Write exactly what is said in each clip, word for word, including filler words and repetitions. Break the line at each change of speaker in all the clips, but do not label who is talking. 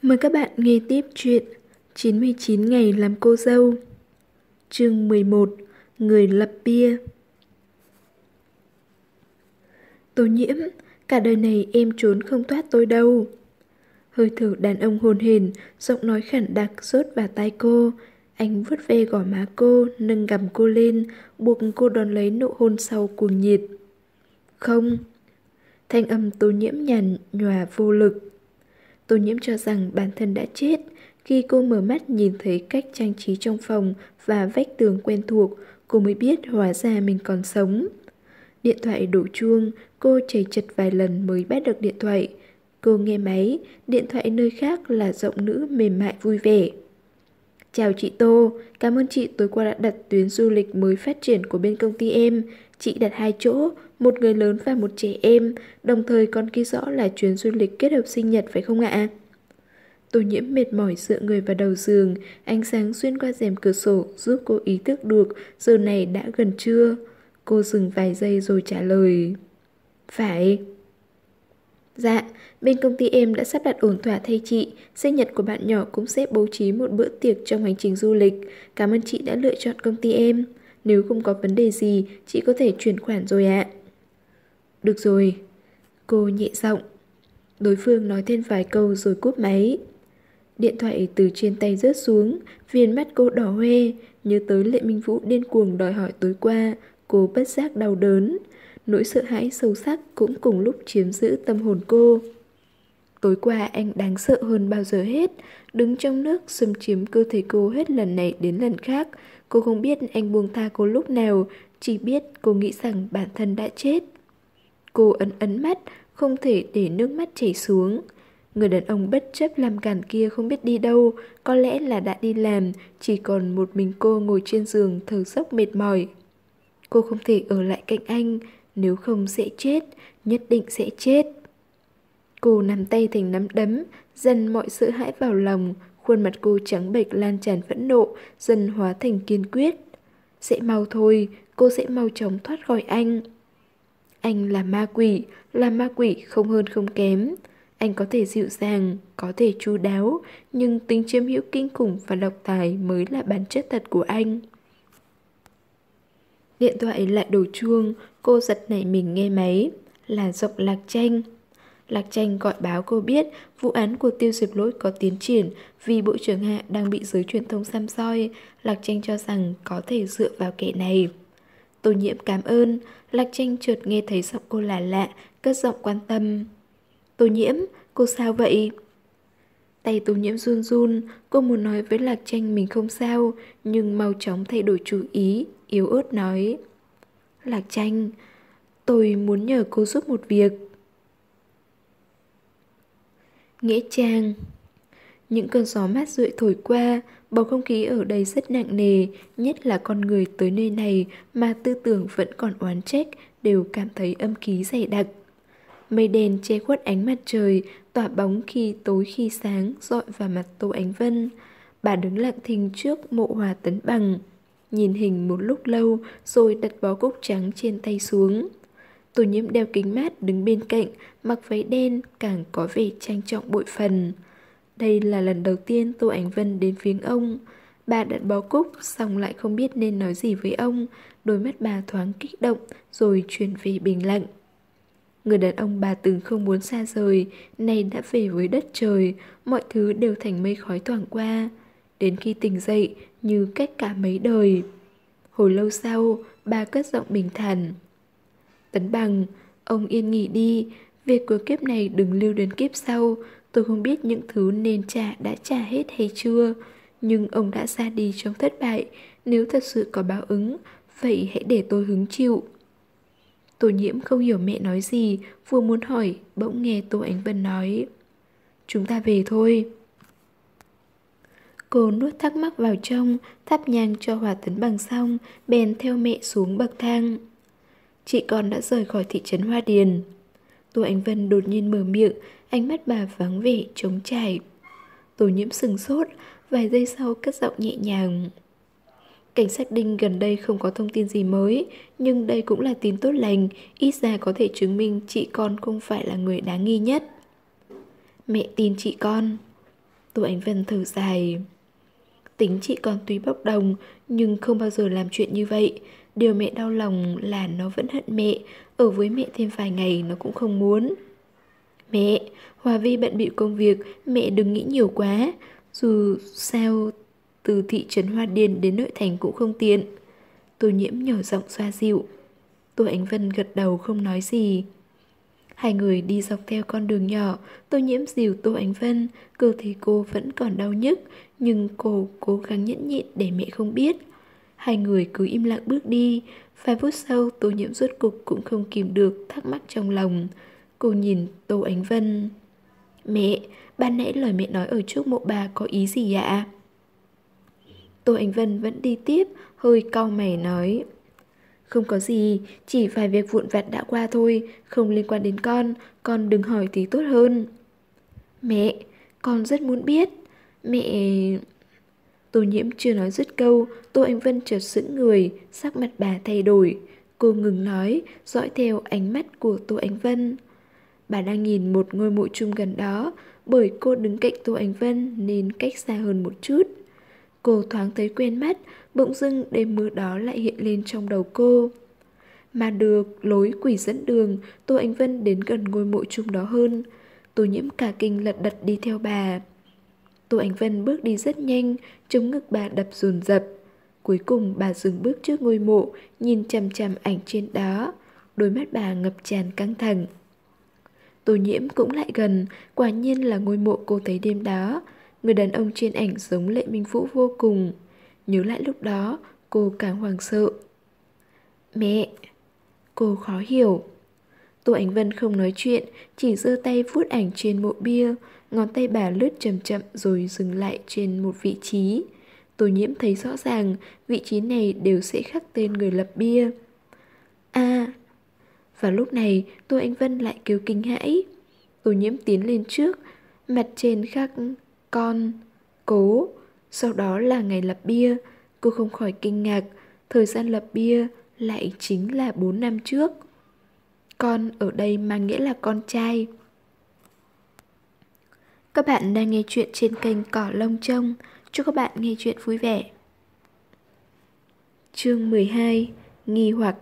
Mời các bạn nghe tiếp chuyện chín mươi chín ngày làm cô dâu. Chương mười một. Người lập bia. Tô Nhiễm, cả đời này em trốn không thoát tôi đâu. Hơi thở đàn ông hồn hển, giọng nói khản đặc rốt vào tai cô. Anh vuốt ve gò má cô, nâng gằm cô lên, buộc cô đón lấy nụ hôn sau cuồng nhiệt. Không. Thanh âm Tô Nhiễm nhàn nhòa vô lực. Tô Nhiễm cho rằng bản thân đã chết. Khi cô mở mắt nhìn thấy cách trang trí trong phòng và vách tường quen thuộc, cô mới biết hóa ra mình còn sống. Điện thoại đổ chuông, cô chảy chật vài lần mới bắt được điện thoại. Cô nghe máy, điện thoại nơi khác là giọng nữ mềm mại vui vẻ. Chào chị Tô, cảm ơn chị tối qua đã đặt tuyến du lịch mới phát triển của bên công ty em. Chị đặt hai chỗ, một người lớn và một trẻ em, đồng thời còn ghi rõ là chuyến du lịch kết hợp sinh nhật phải không ạ? Tô Nhiễm mệt mỏi dựa người vào đầu giường, ánh sáng xuyên qua rèm cửa sổ giúp cô ý thức được giờ này đã gần trưa. Cô dừng vài giây rồi trả lời. Phải. Dạ, bên công ty em đã sắp đặt ổn thỏa thay chị, sinh nhật của bạn nhỏ cũng sẽ bố trí một bữa tiệc trong hành trình du lịch. Cảm ơn chị đã lựa chọn công ty em. Nếu không có vấn đề gì, chị có thể chuyển khoản rồi ạ. Được rồi. Cô nhẹ giọng. Đối phương nói thêm vài câu rồi cúp máy. Điện thoại từ trên tay rớt xuống, viền mắt cô đỏ hoe, nhớ tới Lệ Minh Vũ điên cuồng đòi hỏi tối qua, cô bất giác đau đớn. Nỗi sợ hãi sâu sắc cũng cùng lúc chiếm giữ tâm hồn cô. Tối qua anh đáng sợ hơn bao giờ hết, đứng trong nước xâm chiếm cơ thể cô hết lần này đến lần khác. Cô không biết anh buông tha cô lúc nào, chỉ biết cô nghĩ rằng bản thân đã chết. Cô ấn ấn mắt, không thể để nước mắt chảy xuống. Người đàn ông bất chấp làm cản kia không biết đi đâu, có lẽ là đã đi làm, chỉ còn một mình cô ngồi trên giường thở dốc mệt mỏi. Cô không thể ở lại cạnh anh, nếu không sẽ chết, nhất định sẽ chết. Cô nắm tay thành nắm đấm, dần mọi sợ hãi vào lòng, khuôn mặt cô trắng bệch lan tràn phẫn nộ, dần hóa thành kiên quyết. Sẽ mau thôi, cô sẽ mau chóng thoát khỏi anh. Anh là ma quỷ, là ma quỷ không hơn không kém. Anh có thể dịu dàng, có thể chu đáo, nhưng tính chiếm hữu kinh khủng và độc tài mới là bản chất thật của anh. Điện thoại lại đổ chuông, cô giật nảy mình nghe máy. Là giọng Lạc Tranh. Lạc Tranh gọi báo cô biết vụ án của Tiêu Diệp Lỗi có tiến triển vì Bộ trưởng Hạ đang bị giới truyền thông săm soi. Lạc Tranh cho rằng có thể dựa vào kẻ này. Tô Nhiễm cảm ơn. Lạc Tranh chợt nghe thấy giọng cô là lạ, cất giọng quan tâm. Tô Nhiễm, cô sao vậy? Tay Tô Nhiễm run run, cô muốn nói với Lạc Tranh mình không sao, nhưng mau chóng thay đổi chủ ý, yếu ớt nói. Lạc Tranh, tôi muốn nhờ cô giúp một việc. Nghĩa trang. Những cơn gió mát rượi thổi qua, bầu không khí ở đây rất nặng nề, nhất là con người tới nơi này mà tư tưởng vẫn còn oán trách, đều cảm thấy âm khí dày đặc. Mây đen che khuất ánh mặt trời, tỏa bóng khi tối khi sáng, dọi vào mặt Tô Ánh Vân. Bà đứng lặng thinh trước mộ Hòa Tấn Bằng, nhìn hình một lúc lâu rồi đặt bó cúc trắng trên tay xuống. Tô Nhiễm đeo kính mát đứng bên cạnh, mặc váy đen càng có vẻ trang trọng bội phần. Đây là lần đầu tiên Tô Ánh Vân đến viếng ông. Bà đặt bó cúc xong lại không biết nên nói gì với ông, đôi mắt bà thoáng kích động rồi chuyển về bình lặng. Người đàn ông bà từng không muốn xa rời, nay đã về với đất trời, mọi thứ đều thành mây khói thoảng qua. Đến khi tỉnh dậy, như cách cả mấy đời. Hồi lâu sau, bà cất giọng bình thản. Tấn Bằng, ông yên nghỉ đi, việc của kiếp này đừng lưu đến kiếp sau. Tôi không biết những thứ nên trả đã trả hết hay chưa, nhưng ông đã ra đi trong thất bại. Nếu thật sự có báo ứng, vậy hãy để tôi hứng chịu. Tô Nhiễm không hiểu mẹ nói gì, vừa muốn hỏi, bỗng nghe Tô Ánh Vân nói. Chúng ta về thôi. Cô nuốt thắc mắc vào trong, thắp nhang cho Hòa Tấn Bằng xong, bèn theo mẹ xuống bậc thang. Chị con đã rời khỏi thị trấn Hoa Điền. Tô Ánh Vân đột nhiên mở miệng, ánh mắt bà vắng vẻ, trống trải. Tô Nhiễm sừng sốt, vài giây sau cất giọng nhẹ nhàng. Cảnh sát Đinh gần đây không có thông tin gì mới, nhưng đây cũng là tin tốt lành, ít ra có thể chứng minh chị con không phải là người đáng nghi nhất. Mẹ tin chị con. Tô Ánh Vân thở dài. Tính chị còn tuy bốc đồng, nhưng không bao giờ làm chuyện như vậy. Điều mẹ đau lòng là nó vẫn hận mẹ, ở với mẹ thêm vài ngày nó cũng không muốn. Mẹ, Hòa Vi bận bịu công việc, mẹ đừng nghĩ nhiều quá. Dù sao, từ thị trấn Hoa Điền đến nội thành cũng không tiện. Tô Nhiễm nhỏ giọng xoa dịu. Tô Ánh Vân gật đầu không nói gì. Hai người đi dọc theo con đường nhỏ, Tô Nhiễm dìu Tô Ánh Vân, cơ thể cô vẫn còn đau nhức, nhưng cô cố gắng nhẫn nhịn để mẹ không biết. Hai người cứ im lặng bước đi, vài phút sau Tô Nhiễm rốt cục cũng không kìm được thắc mắc trong lòng. Cô nhìn Tô Ánh Vân. Mẹ, ban nãy lời mẹ nói ở trước mộ bà có ý gì ạ? Tô Ánh Vân vẫn đi tiếp, hơi cau mày nói. Không có gì, chỉ vài việc vụn vặt đã qua thôi, không liên quan đến con, con đừng hỏi thì tốt hơn. Mẹ, con rất muốn biết. Mẹ... Tô Nhiễm chưa nói dứt câu, Tô Ánh Vân chợt sững người, sắc mặt bà thay đổi. Cô ngừng nói, dõi theo ánh mắt của Tô Ánh Vân. Bà đang nhìn một ngôi mộ chung gần đó, bởi cô đứng cạnh Tô Ánh Vân nên cách xa hơn một chút. Cô thoáng thấy quen mắt, bỗng dưng đêm mưa đó lại hiện lên trong đầu cô. Mà được lối quỷ dẫn đường, Tô Ánh Vân đến gần ngôi mộ chung đó hơn. Tô Nhiễm cả kinh lật đật đi theo bà. Tô Ánh Vân bước đi rất nhanh, chống ngực bà đập dồn dập. Cuối cùng bà dừng bước trước ngôi mộ, nhìn chằm chằm ảnh trên đó. Đôi mắt bà ngập tràn căng thẳng. Tô Nhiễm cũng lại gần, quả nhiên là ngôi mộ cô thấy đêm đó. Người đàn ông trên ảnh giống Lệ Minh Vũ vô cùng. Nhớ lại lúc đó, cô càng hoảng sợ. Mẹ! Cô khó hiểu. Tô Ánh Vân không nói chuyện, chỉ giơ tay vuốt ảnh trên mộ bia. Ngón tay bà lướt chậm chậm rồi dừng lại trên một vị trí. Tô Nhiễm thấy rõ ràng vị trí này đều sẽ khắc tên người lập bia. À! Và lúc này Tô Ánh Vân lại kêu kinh hãi. Tô Nhiễm tiến lên trước, mặt trên khắc con, cố, sau đó là ngày lập bia. Cô không khỏi kinh ngạc, thời gian lập bia lại chính là bốn năm trước. Con ở đây mang nghĩa là con trai. Các bạn đang nghe chuyện trên kênh Cỏ Lông Trông. Chúc các bạn nghe chuyện vui vẻ. Chương mười hai. Nghi hoặc.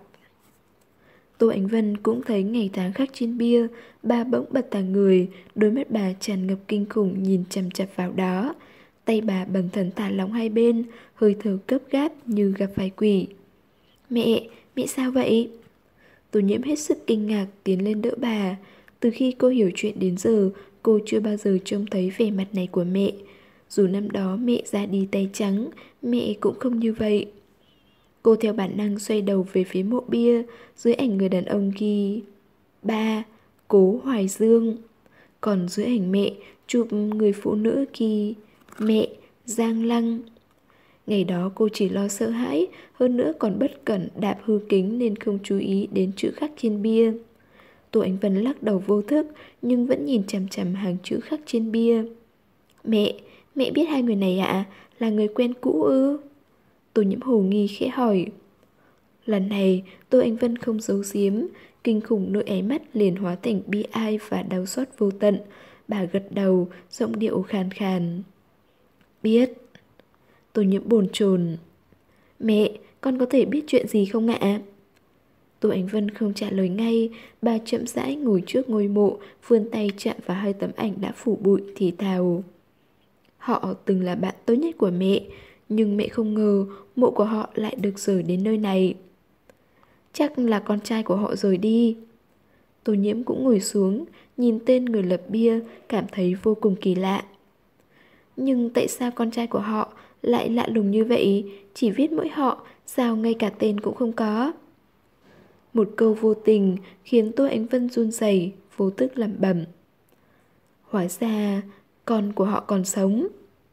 Tô Ánh Vân cũng thấy ngày tháng khắc trên bia. Bà bỗng bật thẳng người, đôi mắt bà tràn ngập kinh khủng nhìn chằm chằm vào đó. Tay bà bần thần thả lỏng hai bên, hơi thở gấp gáp như gặp phải quỷ. Mẹ, mẹ sao vậy? Tô Nhiễm hết sức kinh ngạc tiến lên đỡ bà. Từ khi cô hiểu chuyện đến giờ, cô chưa bao giờ trông thấy vẻ mặt này của mẹ. Dù năm đó mẹ ra đi tay trắng, mẹ cũng không như vậy. Cô theo bản năng xoay đầu về phía mộ bia, dưới ảnh người đàn ông ghi ba, Cố Hoài Dương. Còn dưới ảnh mẹ, chụp người phụ nữ ghi mẹ, Giang Lăng. Ngày đó cô chỉ lo sợ hãi, hơn nữa còn bất cẩn đạp hư kính nên không chú ý đến chữ khắc trên bia. Tô Ánh Vân lắc đầu vô thức nhưng vẫn nhìn chằm chằm hàng chữ khắc trên bia. Mẹ, mẹ biết hai người này ạ? À? Là người quen cũ ư? Tô Nhiễm hồ nghi khẽ hỏi. Lần này Tô Ánh Vân không giấu giếm, kinh khủng nỗi áy mắt liền hóa thành bi ai và đau xót vô tận. Bà gật đầu, giọng điệu khàn khàn. Biết. Tô Nhiễm bồn chồn. Mẹ, con có thể biết chuyện gì không ạ? Tô Ánh Vân không trả lời ngay. Bà chậm rãi ngồi trước ngôi mộ, vươn tay chạm vào hai tấm ảnh đã phủ bụi thì thào. Họ từng là bạn tốt nhất của mẹ, nhưng mẹ không ngờ mộ của họ lại được rời đến nơi này. Chắc là con trai của họ rời đi. Tô Nhiễm cũng ngồi xuống, nhìn tên người lập bia, cảm thấy vô cùng kỳ lạ. Nhưng tại sao con trai của họ lại lạ lùng như vậy, chỉ viết mỗi họ, sao ngay cả tên cũng không có? Một câu vô tình khiến Tô Ánh Vân run rẩy, vô thức lẩm bẩm. Hóa ra con của họ còn sống.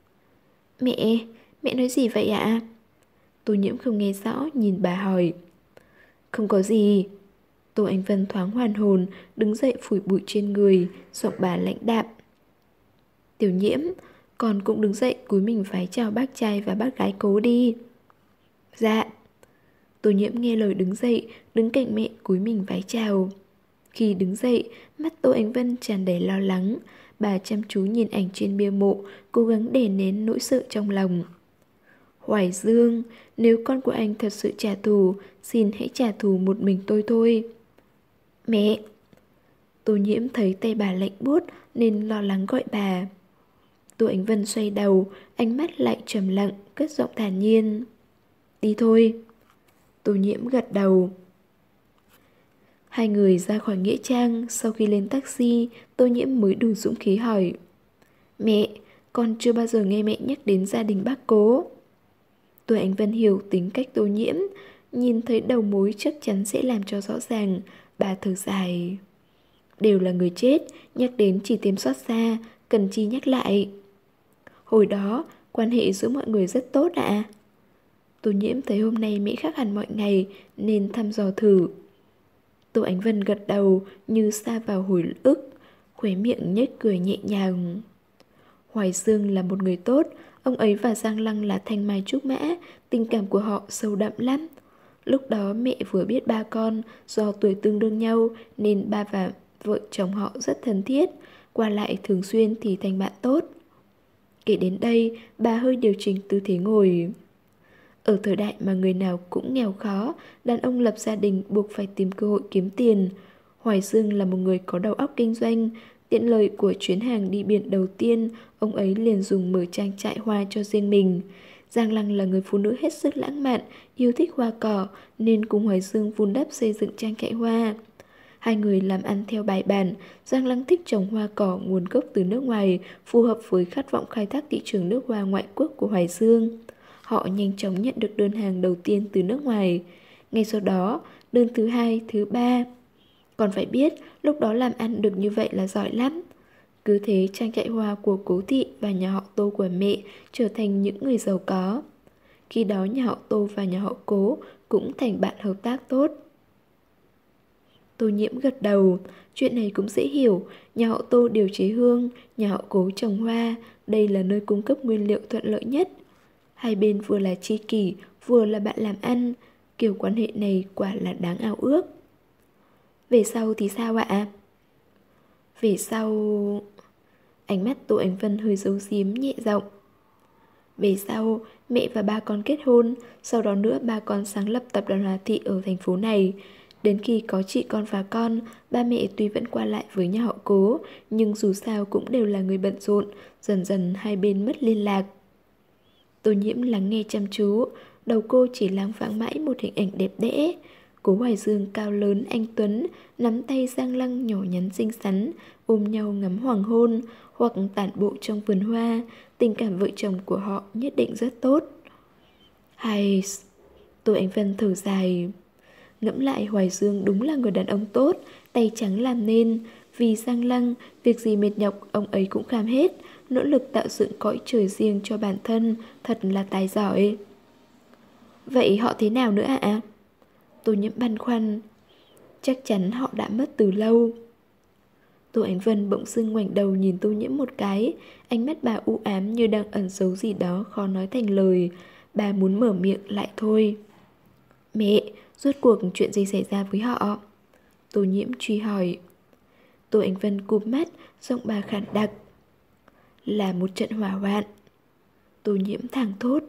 Mẹ, mẹ nói gì vậy ạ? Tô Nhiễm không nghe rõ, nhìn bà hỏi. Không có gì. Tô Ánh Vân thoáng hoàn hồn, đứng dậy phủi bụi trên người, giọng bà lãnh đạm. Tiểu Nhiễm, con cũng đứng dậy cúi mình vái chào bác trai và bác gái Cố đi. Dạ. Tô Nhiễm nghe lời đứng dậy, đứng cạnh mẹ cúi mình vái chào. Khi đứng dậy, mắt Tô Ánh Vân tràn đầy lo lắng. Bà chăm chú nhìn ảnh trên bia mộ, cố gắng đè nén nỗi sợ trong lòng. Hoài Dương, nếu con của anh thật sự trả thù, xin hãy trả thù một mình tôi thôi. Mẹ! Tô Nhiễm thấy tay bà lạnh buốt nên lo lắng gọi bà. Tô Ánh Vân xoay đầu, ánh mắt lại trầm lặng, cất giọng thản nhiên. Đi thôi. Tô Nhiễm gật đầu. Hai người ra khỏi nghĩa trang, sau khi lên taxi, Tô Nhiễm mới đủ dũng khí hỏi. Mẹ, con chưa bao giờ nghe mẹ nhắc đến gia đình bác Cố. Tô Ánh Vân hiểu tính cách Tô Nhiễm, nhìn thấy đầu mối chắc chắn sẽ làm cho rõ ràng, bà thở dài. Đều là người chết, nhắc đến chỉ thêm xót xa, cần chi nhắc lại. Hồi đó, quan hệ giữa mọi người rất tốt ạ. Tô Nhiễm thấy hôm nay mẹ khác hẳn mọi ngày nên thăm dò thử. Tô Ánh Vân gật đầu như sa vào hồi ức, khóe miệng nhếch cười nhẹ nhàng. Hoài Dương là một người tốt, ông ấy và Giang Lăng là thanh mai trúc mã, tình cảm của họ sâu đậm lắm. Lúc đó mẹ vừa biết ba con, do tuổi tương đương nhau nên ba và vợ chồng họ rất thân thiết, qua lại thường xuyên thì thành bạn tốt. Kể đến đây, bà hơi điều chỉnh tư thế ngồi. Ở thời đại mà người nào cũng nghèo khó, đàn ông lập gia đình buộc phải tìm cơ hội kiếm tiền. Hoài Dương là một người có đầu óc kinh doanh. Tiện lợi của chuyến hàng đi biển đầu tiên, ông ấy liền dùng mở trang trại hoa cho riêng mình. Giang Lăng là người phụ nữ hết sức lãng mạn, yêu thích hoa cỏ nên cùng Hoài Dương vun đắp xây dựng trang trại hoa. Hai người làm ăn theo bài bản. Giang Lăng thích trồng hoa cỏ nguồn gốc từ nước ngoài, phù hợp với khát vọng khai thác thị trường nước hoa ngoại quốc của Hoài Dương. Họ nhanh chóng nhận được đơn hàng đầu tiên từ nước ngoài. Ngay sau đó, đơn thứ hai, thứ ba. Còn phải biết, lúc đó làm ăn được như vậy là giỏi lắm. Cứ thế trang trại hoa của Cố Thị và nhà họ Tô của mẹ trở thành những người giàu có. Khi đó nhà họ Tô và nhà họ Cố cũng thành bạn hợp tác tốt. Tô Nhiễm gật đầu, chuyện này cũng dễ hiểu, nhà họ Tô điều chế hương, nhà họ Cố trồng hoa, đây là nơi cung cấp nguyên liệu thuận lợi nhất. Hai bên vừa là tri kỷ, vừa là bạn làm ăn, kiểu quan hệ này quả là đáng ao ước. Về sau thì sao ạ? Về sau... Ánh mắt Tô Ánh Vân hơi giấu giếm nhẹ giọng. Về sau, mẹ và ba con kết hôn, sau đó nữa ba con sáng lập tập đoàn Hòa Thị ở thành phố này. Đến khi có chị con và con, ba mẹ tuy vẫn qua lại với nhà họ Cố, nhưng dù sao cũng đều là người bận rộn, dần dần hai bên mất liên lạc. Tô Nhiễm lắng nghe chăm chú, đầu cô chỉ láng váng mãi một hình ảnh đẹp đẽ. Cố Hoài Dương cao lớn anh tuấn, nắm tay Giang Lăng nhỏ nhắn xinh xắn, ôm nhau ngắm hoàng hôn, hoặc tản bộ trong vườn hoa, tình cảm vợ chồng của họ nhất định rất tốt. Hay... Tô Ánh Vân thở dài. Ngẫm lại Hoài Dương đúng là người đàn ông tốt, tay trắng làm nên. Vì Giang Lăng, việc gì mệt nhọc ông ấy cũng kham hết, nỗ lực tạo dựng cõi trời riêng cho bản thân, thật là tài giỏi. Vậy họ thế nào nữa ạ? À? Tô Nhiễm băn khoăn. Chắc chắn họ đã mất từ lâu. Tô Ánh Vân bỗng dưng ngoảnh đầu nhìn Tô Nhiễm một cái, ánh mắt bà u ám như đang ẩn giấu gì đó khó nói thành lời. Bà muốn mở miệng lại thôi. Mẹ, rốt cuộc chuyện gì xảy ra với họ? Tô Nhiễm truy hỏi. Tô Ánh Vân cụp mắt, giọng bà khản đặc. Là một trận hỏa hoạn. Tô Nhiễm thảng thốt.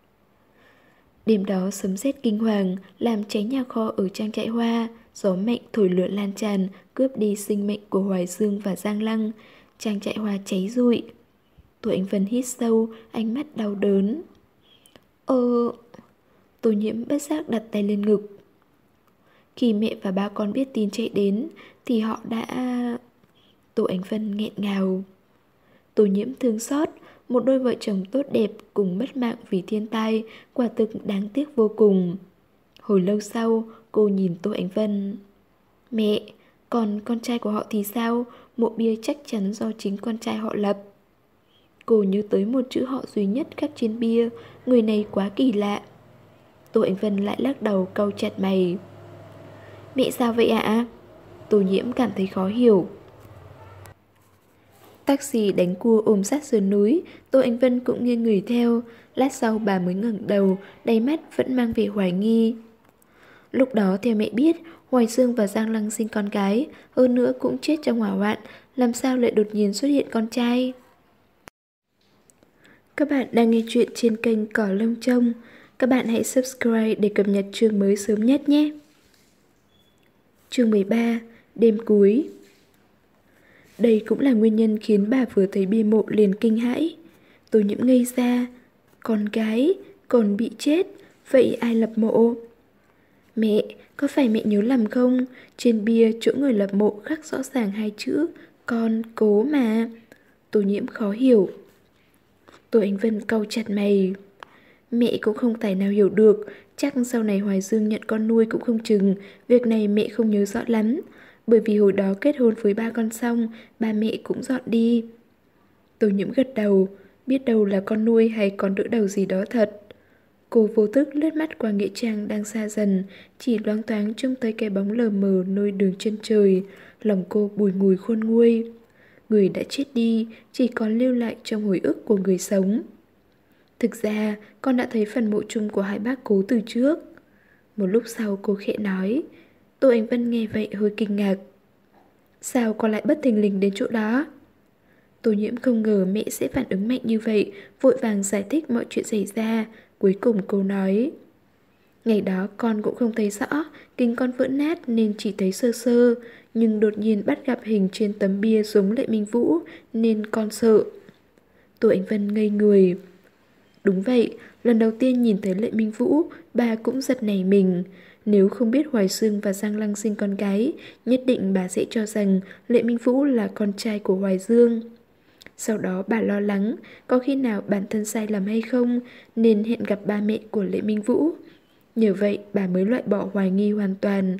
Đêm đó sấm sét kinh hoàng, làm cháy nhà kho ở trang trại hoa. Gió mạnh thổi lửa lan tràn, cướp đi sinh mệnh của Hoài Dương và Giang Lăng. Trang trại hoa cháy rụi. Tô Ánh Vân hít sâu, ánh mắt đau đớn. Ờ... Tô Nhiễm bất giác đặt tay lên ngực. Khi mẹ và ba con biết tin chạy đến thì họ đã... Tô Ánh Vân nghẹn ngào. Tô Nhiễm thương xót, một đôi vợ chồng tốt đẹp cùng mất mạng vì thiên tai, quả thực đáng tiếc vô cùng. Hồi lâu sau, cô nhìn Tô Ánh Vân. Mẹ, còn con trai của họ thì sao? Mộ bia chắc chắn do chính con trai họ lập. Cô nhớ tới một chữ họ duy nhất khắc trên bia, người này quá kỳ lạ. Tô Ánh Vân lại lắc đầu cau chặt mày. Mẹ sao vậy ạ? À? Tô Nhiễm cảm thấy khó hiểu. Taxi đánh cua ôm sát sườn núi, Tô Ánh Vân cũng nghiêng người theo. Lát sau bà mới ngẩng đầu, đáy mắt vẫn mang vẻ hoài nghi. Lúc đó theo mẹ biết, Hoài Dương và Giang Lăng sinh con gái, hơn nữa cũng chết trong hỏa hoạn, làm sao lại đột nhiên xuất hiện con trai. Các bạn đang nghe chuyện trên kênh Cỏ Lông Trông. Các bạn hãy subscribe để cập nhật chương mới sớm nhất nhé. Chương mười ba, đêm cuối. Đây cũng là nguyên nhân khiến bà vừa thấy bia mộ liền kinh hãi. Tôi Nhiễm ngây ra. Con gái, còn bị chết, vậy ai lập mộ? Mẹ, có phải mẹ nhớ lầm không? Trên bia chỗ người lập mộ khắc rõ ràng hai chữ con cố mà. Tô Nhiễm khó hiểu. Tô Ánh Vân cau chặt mày. Mẹ cũng không tài nào hiểu được. Chắc sau này Hoài Dương nhận con nuôi cũng không chừng. Việc này mẹ không nhớ rõ lắm. Bởi vì hồi đó kết hôn với ba con xong, ba mẹ cũng dọn đi. Tô Nhiễm gật đầu. Biết đâu là con nuôi hay con đỡ đầu gì đó thật. Cô vô thức lướt mắt qua nghĩa trang đang xa dần, chỉ loáng thoáng trông thấy cái bóng lờ mờ nơi đường chân trời, lòng cô bùi ngùi khôn nguôi. Người đã chết đi, chỉ còn lưu lại trong hồi ức của người sống. Thực ra, con đã thấy phần mộ chung của hai bác Cố từ trước. Một lúc sau cô khẽ nói. Tô Ánh Vân nghe vậy hơi kinh ngạc. Sao con lại bất thình lình đến chỗ đó? Tô Nhiễm không ngờ mẹ sẽ phản ứng mạnh như vậy, vội vàng giải thích mọi chuyện xảy ra. Cuối cùng cô nói. Ngày đó con cũng không thấy rõ, kính con vỡ nát nên chỉ thấy sơ sơ, nhưng đột nhiên bắt gặp hình trên tấm bia giống Lệ Minh Vũ nên con sợ. Tô Ánh Vân ngây người. Đúng vậy, lần đầu tiên nhìn thấy Lệ Minh Vũ, bà cũng giật nảy mình. Nếu không biết Hoài Dương và Giang Lăng sinh con gái, nhất định bà sẽ cho rằng Lệ Minh Vũ là con trai của Hoài Dương. Sau đó bà lo lắng có khi nào bản thân sai lầm hay không nên hẹn gặp ba mẹ của Lệ Minh Vũ. Nhờ vậy bà mới loại bỏ hoài nghi hoàn toàn.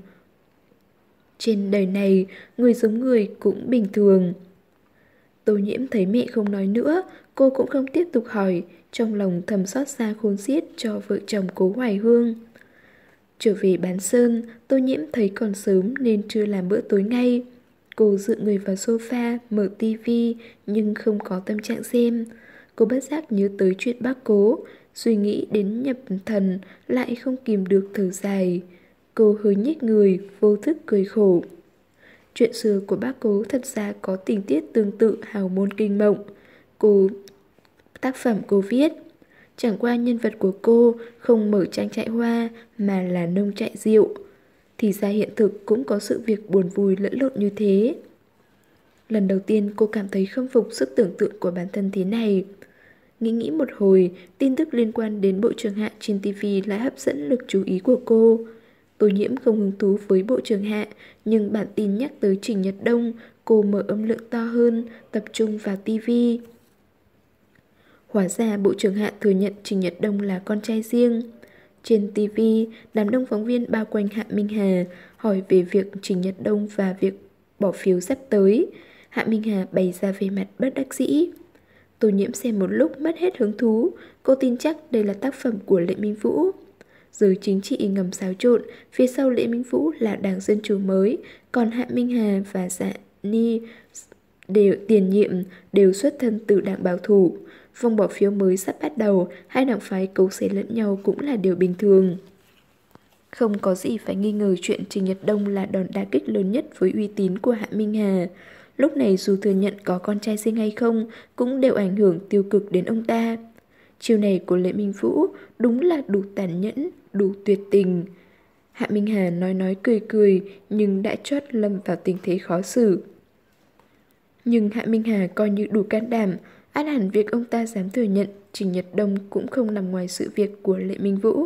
Trên đời này, người giống người cũng bình thường. Tô Nhiễm thấy mẹ không nói nữa, cô cũng không tiếp tục hỏi, trong lòng thầm xót xa khôn xiết cho vợ chồng Cố Hoài Hương. Trở về Bán Sơn, Tô Nhiễm thấy còn sớm nên chưa làm bữa tối ngay. Cô dựa người vào sofa, mở tivi nhưng không có tâm trạng xem. Cô bất giác nhớ tới chuyện bác Cố, suy nghĩ đến nhập thần lại không kìm được thở dài. Cô hơi nhếch người, vô thức cười khổ. Chuyện xưa của bác Cố thật ra có tình tiết tương tự Hào Môn Kinh Mộng. Cô Tác phẩm cô viết. Chẳng qua nhân vật của cô không mở trang trại hoa mà là nông trại rượu. Thì ra hiện thực cũng có sự việc buồn vui lẫn lộn như thế. Lần đầu tiên cô cảm thấy khâm phục sức tưởng tượng của bản thân thế này. Nghĩ nghĩ một hồi, tin tức liên quan đến Bộ Trưởng Hạ trên ti vi lại hấp dẫn lực chú ý của cô. Tô Nhiễm không hứng thú với Bộ Trưởng Hạ, nhưng bản tin nhắc tới Trình Nhật Đông, cô mở âm lượng to hơn, tập trung vào ti vi. Hóa ra Bộ Trưởng Hạ thừa nhận Trình Nhật Đông là con trai riêng. Trên ti vi, đám đông phóng viên bao quanh Hạ Minh Hà, hỏi về việc Trình Nhật Đông và việc bỏ phiếu sắp tới. Hạ Minh Hà bày ra về mặt bất đắc dĩ. Tô Nhiễm xem một lúc mất hết hứng thú, cô tin chắc đây là tác phẩm của Lệ Minh Vũ. Giới chính trị ngầm xáo trộn, phía sau Lệ Minh Vũ là Đảng Dân Chủ mới, còn Hạ Minh Hà và Dạ Ni đều tiền nhiệm đều xuất thân từ Đảng Bảo thủ. Vòng bỏ phiếu mới sắp bắt đầu, hai đảng phái cấu xé lẫn nhau cũng là điều bình thường. Không có gì phải nghi ngờ chuyện Trình Nhật Đông là đòn đả kích lớn nhất với uy tín của Hạ Minh Hà. Lúc này dù thừa nhận có con trai sinh hay không cũng đều ảnh hưởng tiêu cực đến ông ta. Chiều này của Lệ Minh Vũ đúng là đủ tàn nhẫn, đủ tuyệt tình. Hạ Minh Hà nói nói cười cười nhưng đã chót lâm vào tình thế khó xử. Nhưng Hạ Minh Hà coi như đủ can đảm, ắt hẳn việc ông ta dám thừa nhận Trình Nhật Đông cũng không nằm ngoài sự việc của Lệ Minh Vũ.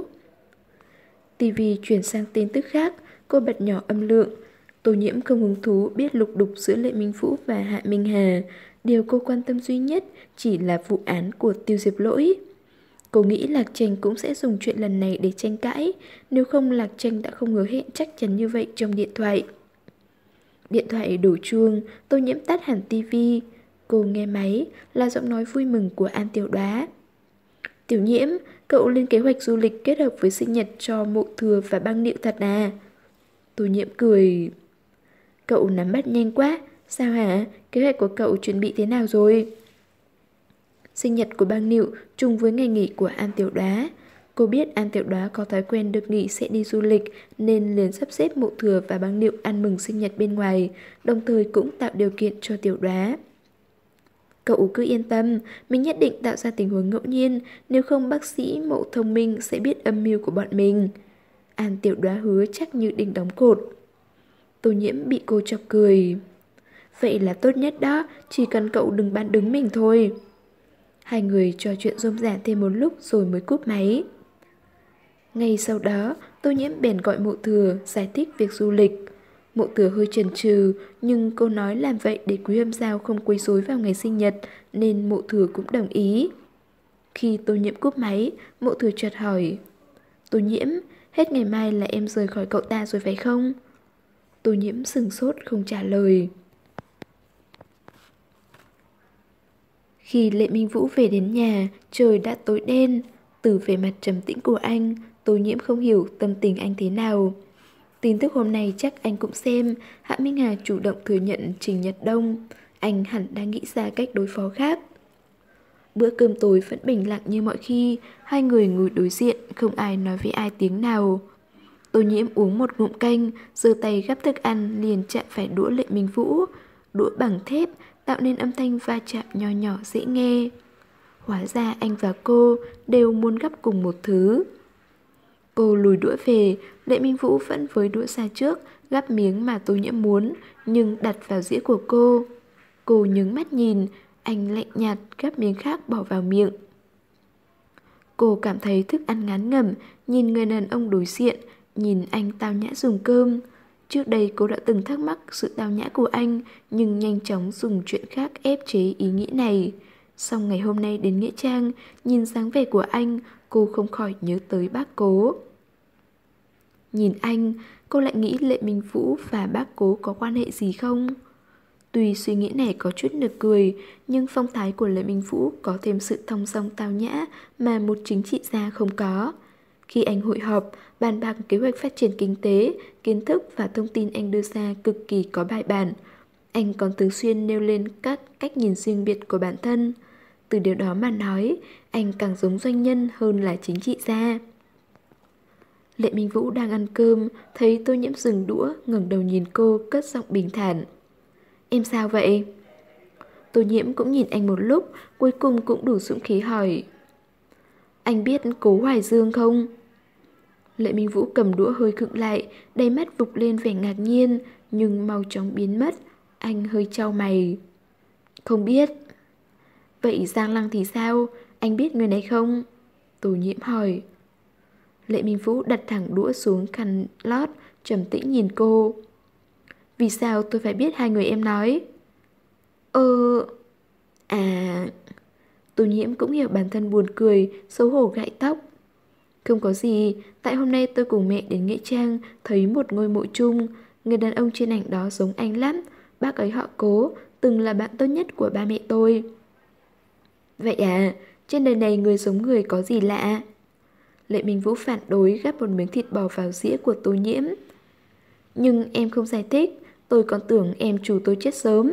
ti vi chuyển sang tin tức khác, cô bật nhỏ âm lượng. Tô Nhiễm không hứng thú biết lục đục giữa Lệ Minh Vũ và Hạ Minh Hà. Điều cô quan tâm duy nhất chỉ là vụ án của Tiêu Diệp Lỗi. Cô nghĩ Lạc Tranh cũng sẽ dùng chuyện lần này để tranh cãi, nếu không Lạc Tranh đã không hứa hẹn chắc chắn như vậy trong điện thoại. Điện thoại đổ chuông, Tô Nhiễm tắt hẳn ti vi. Cô nghe máy là giọng nói vui mừng của An Tiểu Đoá. Tiểu Nhiễm, cậu lên kế hoạch du lịch kết hợp với sinh nhật cho Mộ Thừa và Băng Nịu thật à? Tô Nhiễm cười. Cậu nắm bắt nhanh quá. Sao hả? Kế hoạch của cậu chuẩn bị thế nào rồi? Sinh nhật của Băng Nịu trùng với ngày nghỉ của An Tiểu Đoá. Cô biết An Tiểu Đoá có thói quen được nghỉ sẽ đi du lịch nên liền sắp xếp Mộ Thừa và Băng Điệu ăn mừng sinh nhật bên ngoài, đồng thời cũng tạo điều kiện cho Tiểu Đoá. Cậu cứ yên tâm, mình nhất định tạo ra tình huống ngẫu nhiên, nếu không bác sĩ Mộ Thông Minh sẽ biết âm mưu của bọn mình. An Tiểu Đoá hứa chắc như đinh đóng cột. Tô Nhiễm bị cô chọc cười. Vậy là tốt nhất đó, chỉ cần cậu đừng bán đứng mình thôi. Hai người trò chuyện rôm rả thêm một lúc rồi mới cúp máy. Ngay sau đó, Tô Nhiễm bèn gọi Mộ Thừa giải thích việc du lịch. Mộ Thừa hơi chần chừ, nhưng cô nói làm vậy để Quý Âm Giao không quấy rối vào ngày sinh nhật, nên Mộ Thừa cũng đồng ý. Khi Tô Nhiễm cúp máy, Mộ Thừa chợt hỏi: Tô Nhiễm, hết ngày mai là em rời khỏi cậu ta rồi phải không? Tô Nhiễm sửng sốt không trả lời. Khi Lệ Minh Vũ về đến nhà, trời đã tối đen. Từ vẻ mặt trầm tĩnh của anh, Tô Nhiễm không hiểu tâm tình anh thế nào. Tin tức hôm nay chắc anh cũng xem, Hạ Minh Hà chủ động thừa nhận Trình Nhật Đông. Anh hẳn đang nghĩ ra cách đối phó khác. Bữa cơm tối vẫn bình lặng như mọi khi, hai người ngồi đối diện, không ai nói với ai tiếng nào. Tô Nhiễm uống một ngụm canh, giơ tay gắp thức ăn liền chạm phải đũa Lệ Minh Vũ. Đũa bằng thép tạo nên âm thanh va chạm nho nhỏ dễ nghe. Hóa ra anh và cô đều muốn gắp cùng một thứ. Cô lùi đũa về, Lệ Minh Vũ vẫn với đũa ra trước, gắp miếng mà Tô Nhiễm muốn, nhưng đặt vào dĩa của cô. Cô nhướng mắt nhìn, anh lạnh nhạt gắp miếng khác bỏ vào miệng. Cô cảm thấy thức ăn ngán ngẩm, nhìn người đàn ông đối diện, nhìn anh tao nhã dùng cơm. Trước đây cô đã từng thắc mắc sự tao nhã của anh, nhưng nhanh chóng dùng chuyện khác ép chế ý nghĩ này. Xong ngày hôm nay đến Nghĩa Trang, nhìn dáng vẻ của anh, cô không khỏi nhớ tới bác Cố. Nhìn anh, cô lại nghĩ Lệ Minh Vũ và bác Cố có quan hệ gì không? Tuy suy nghĩ này có chút nực cười, nhưng phong thái của Lệ Minh Vũ có thêm sự thong dong tao nhã mà một chính trị gia không có. Khi anh hội họp, bàn bạc kế hoạch phát triển kinh tế, kiến thức và thông tin anh đưa ra cực kỳ có bài bản. Anh còn thường xuyên nêu lên các cách nhìn riêng biệt của bản thân. Từ điều đó mà nói, anh càng giống doanh nhân hơn là chính trị gia. Lệ Minh Vũ đang ăn cơm, thấy Tô Nhiễm dừng đũa, ngẩng đầu nhìn cô, cất giọng bình thản. Em sao vậy? Tô Nhiễm cũng nhìn anh một lúc, cuối cùng cũng đủ dũng khí hỏi. Anh biết Cố Hoài Dương không? Lệ Minh Vũ cầm đũa hơi khựng lại, đầy mắt vụt lên vẻ ngạc nhiên, nhưng mau chóng biến mất. Anh hơi chau mày. Không biết. Vậy Giang Lăng thì sao? Anh biết người này không? Tô Nhiễm hỏi. Lệ Minh Vũ đặt thẳng đũa xuống khăn lót, trầm tĩnh nhìn cô. Vì sao tôi phải biết hai người em nói? Ờ... À... Tô Nhiễm cũng hiểu bản thân buồn cười, xấu hổ gãi tóc. Không có gì, tại hôm nay tôi cùng mẹ đến Nghĩa Trang, thấy một ngôi mộ chung. Người đàn ông trên ảnh đó giống anh lắm. Bác ấy họ Cố, từng là bạn tốt nhất của ba mẹ tôi. Vậy à, trên đời này người giống người có gì lạ? Lệ Minh Vũ phản đối, gắp một miếng thịt bò vào dĩa của Tô Nhiễm. Nhưng em không giải thích, tôi còn tưởng em chủ tôi chết sớm.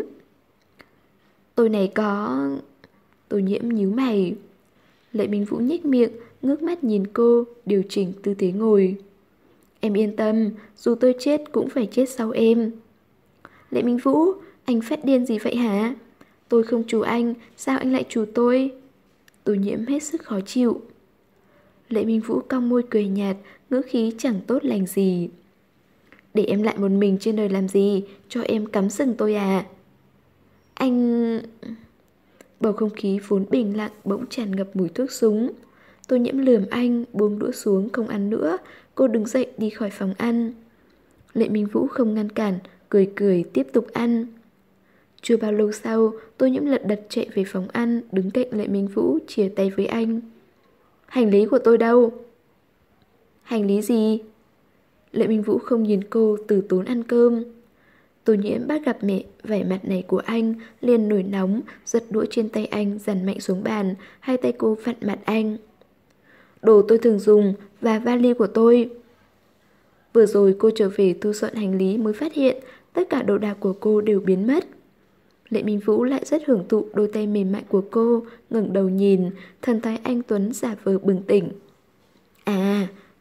Tôi này có... Tô Nhiễm nhíu mày. Lệ Minh Vũ nhếch miệng, ngước mắt nhìn cô, điều chỉnh tư thế ngồi. Em yên tâm, dù tôi chết cũng phải chết sau em. Lệ Minh Vũ, anh phát điên gì vậy hả? Tôi không trù anh, sao anh lại trù tôi? Tô Nhiễm hết sức khó chịu. Lệ Minh Vũ cong môi cười nhạt, ngữ khí chẳng tốt lành gì. Để em lại một mình trên đời làm gì, cho em cắm sừng tôi à? Anh... Bầu không khí vốn bình lặng bỗng tràn ngập mùi thuốc súng. Tô Nhiễm lườm anh, buông đũa xuống không ăn nữa. Cô đứng dậy đi khỏi phòng ăn. Lệ Minh Vũ không ngăn cản, cười cười tiếp tục ăn. Chưa bao lâu sau, Tô Nhiễm lật đật chạy về phòng ăn, đứng cạnh Lệ Minh Vũ, chia tay với anh. Hành lý của tôi đâu? Hành lý gì? Lệ Minh Vũ không nhìn cô, từ tốn ăn cơm. Tô Nhiễm bắt gặp mẹ vẻ mặt này của anh, liền nổi nóng, giật đũa trên tay anh dằn mạnh xuống bàn, hai tay cô vặn mặt anh. Đồ tôi thường dùng và vali của tôi. Vừa rồi cô trở về thu dọn hành lý mới phát hiện tất cả đồ đạc của cô đều biến mất. Lệ Minh Vũ lại rất hưởng thụ đôi tay mềm mại của cô, ngẩng đầu nhìn, thần thái anh tuấn giả vờ bừng tỉnh.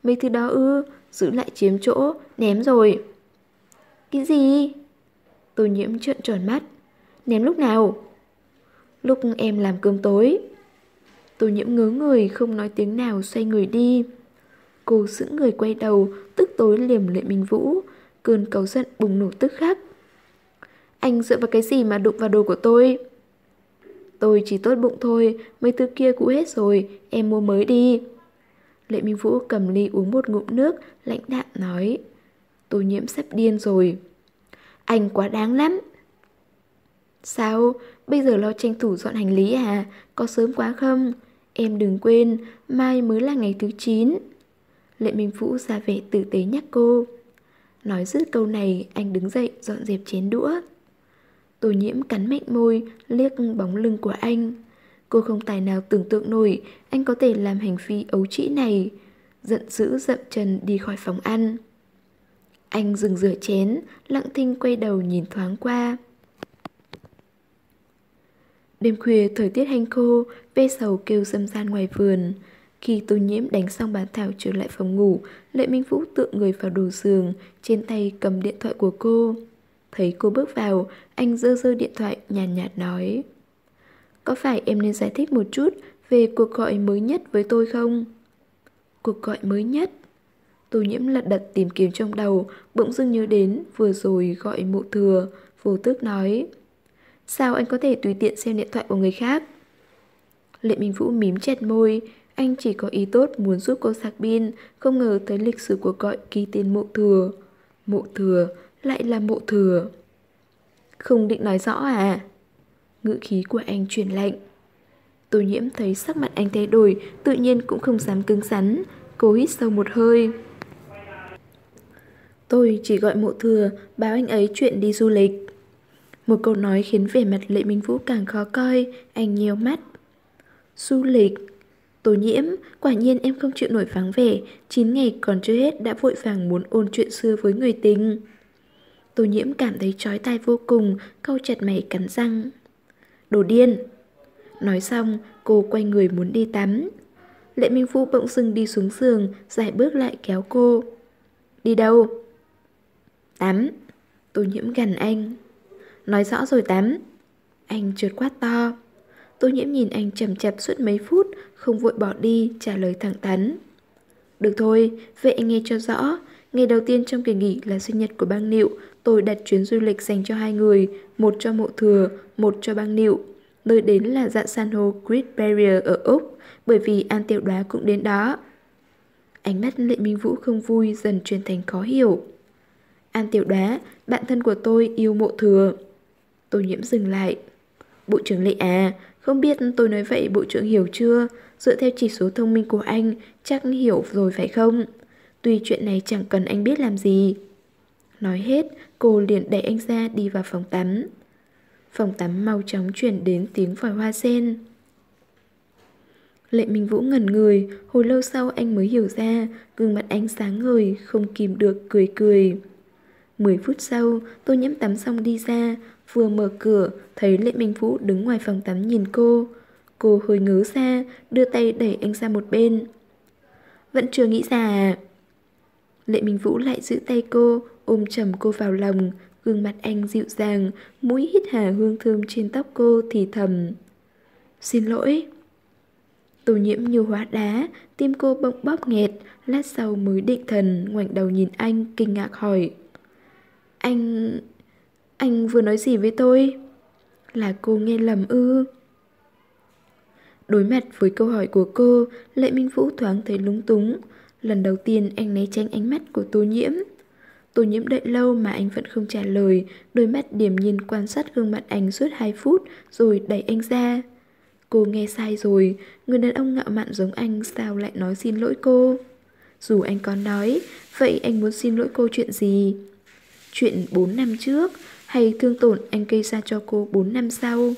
Mấy thứ đó ư? Giữ lại chiếm chỗ, ném rồi. Cái gì? Tô Nhiễm trợn tròn mắt. Ném lúc nào? Lúc em làm cơm tối. Tô Nhiễm ngớ người không nói tiếng nào xoay người đi. Cô sững người quay đầu, tức tối liềm Lệ Minh Vũ. Cơn cáu giận bùng nổ tức khắc. Anh dựa vào cái gì mà đụng vào đồ của tôi? Tôi chỉ tốt bụng thôi, mấy thứ kia cũ hết rồi, em mua mới đi. Lệ Minh Vũ cầm ly uống một ngụm nước, lãnh đạm nói. Tô Nhiễm sắp điên rồi. Anh quá đáng lắm. Sao? Bây giờ lo tranh thủ dọn hành lý à? Có sớm quá không? Em đừng quên, mai mới là ngày thứ chín. Lệ Minh Vũ ra vẻ tử tế nhắc cô. Nói dứt câu này, anh đứng dậy dọn dẹp chén đũa. Tô Nhiễm cắn mạnh môi, liếc bóng lưng của anh. Cô không tài nào tưởng tượng nổi anh có thể làm hành vi ấu trĩ này. Giận dữ dậm chân đi khỏi phòng ăn. Anh dừng rửa chén, lặng thinh quay đầu nhìn thoáng qua. Đêm khuya thời tiết hanh khô, ve sầu kêu râm ran ngoài vườn. Khi Tô Nhiễm đánh xong bàn thảo trở lại phòng ngủ, Lệ Minh Vũ tựa người vào đầu giường, trên tay cầm điện thoại của cô. Thấy cô bước vào, anh giơ giơ điện thoại nhàn nhạt, nhạt nói. Có phải em nên giải thích một chút về cuộc gọi mới nhất với tôi không? Cuộc gọi mới nhất? Tô Nhiễm lật đật tìm kiếm trong đầu, bỗng dưng nhớ đến vừa rồi gọi Mộ Thừa, vô thức nói. Sao anh có thể tùy tiện xem điện thoại của người khác? Lệ Minh Vũ mím chặt môi, anh chỉ có ý tốt muốn giúp cô sạc pin, không ngờ thấy lịch sử cuộc gọi ghi tên Mộ Thừa. Mộ Thừa, lại là Mộ Thừa. Không định nói rõ à? Ngữ khí của anh chuyển lạnh. Tô Nhiễm thấy sắc mặt anh thay đổi, tự nhiên cũng không dám cứng rắn. Cô hít sâu một hơi. Tôi chỉ gọi Mộ Thừa, báo anh ấy chuyện đi du lịch. Một câu nói khiến vẻ mặt Lệ Minh Vũ càng khó coi, anh nheo mắt. Du lịch? Tô Nhiễm, quả nhiên em không chịu nổi vắng vẻ, chín ngày còn chưa hết đã vội vàng muốn ôn chuyện xưa với người tình. Tô Nhiễm cảm thấy chói tai vô cùng, cau chặt mày cắn răng. Đồ điên! Nói xong, cô quay người muốn đi tắm. Lệ Minh Vũ bỗng dưng đi xuống giường, dài bước lại kéo cô. Đi đâu? Tắm. Tô Nhiễm gằn anh. Nói rõ rồi tắm. Anh trượt quát to. Tô Nhiễm nhìn anh chầm chập suốt mấy phút, không vội bỏ đi, trả lời thẳng thắn. Được thôi, vậy anh nghe cho rõ. Ngày đầu tiên trong kỳ nghỉ là sinh nhật của bang Nịu, tôi đặt chuyến du lịch dành cho hai người, một cho Mộ Thừa, một cho bang Nịu. Nơi đến là dãy san hô Great Barrier ở Úc, bởi vì An Tiểu Đoá cũng đến đó. Ánh mắt Lệ Minh Vũ không vui dần chuyển thành khó hiểu. An Tiểu Đoá, bạn thân của tôi yêu Mộ Thừa. Tô Nhiễm dừng lại. Bộ trưởng Lệ à, không biết tôi nói vậy bộ trưởng hiểu chưa? Dựa theo chỉ số thông minh của anh, chắc hiểu rồi phải không? Tuy chuyện này chẳng cần anh biết làm gì. Nói hết, cô liền đẩy anh ra đi vào phòng tắm. Phòng tắm mau chóng chuyển đến tiếng vòi hoa sen. Lệ Minh Vũ ngẩn người, hồi lâu sau anh mới hiểu ra, gương mặt anh sáng ngời, không kìm được cười cười. Mười phút sau, Tô Nhiễm tắm xong đi ra, vừa mở cửa, thấy Lệ Minh Vũ đứng ngoài phòng tắm nhìn cô. Cô hơi ngớ ra, đưa tay đẩy anh ra một bên. Vẫn chưa nghĩ ra à? Lệ Minh Vũ lại giữ tay cô, ôm chầm cô vào lòng, gương mặt anh dịu dàng, mũi hít hà hương thơm trên tóc cô thì thầm. Xin lỗi. Tô Nhiễm như hóa đá, tim cô bỗng bóp nghẹt, lát sau mới định thần, ngoảnh đầu nhìn anh, kinh ngạc hỏi. Anh... anh vừa nói gì với tôi? Là cô nghe lầm ư? Đối mặt với câu hỏi của cô, Lệ Minh Vũ thoáng thấy lúng túng. Lần đầu tiên anh né tránh ánh mắt của Tô Nhiễm. Tô Nhiễm đợi lâu mà anh vẫn không trả lời, đôi mắt điềm nhiên quan sát gương mặt anh suốt hai phút rồi đẩy anh ra. Cô nghe sai rồi, người đàn ông ngạo mạn giống anh sao lại nói xin lỗi cô? Dù anh có nói, vậy anh muốn xin lỗi cô chuyện gì? Chuyện bốn năm trước, hay thương tổn anh gây ra cho cô bốn năm sau?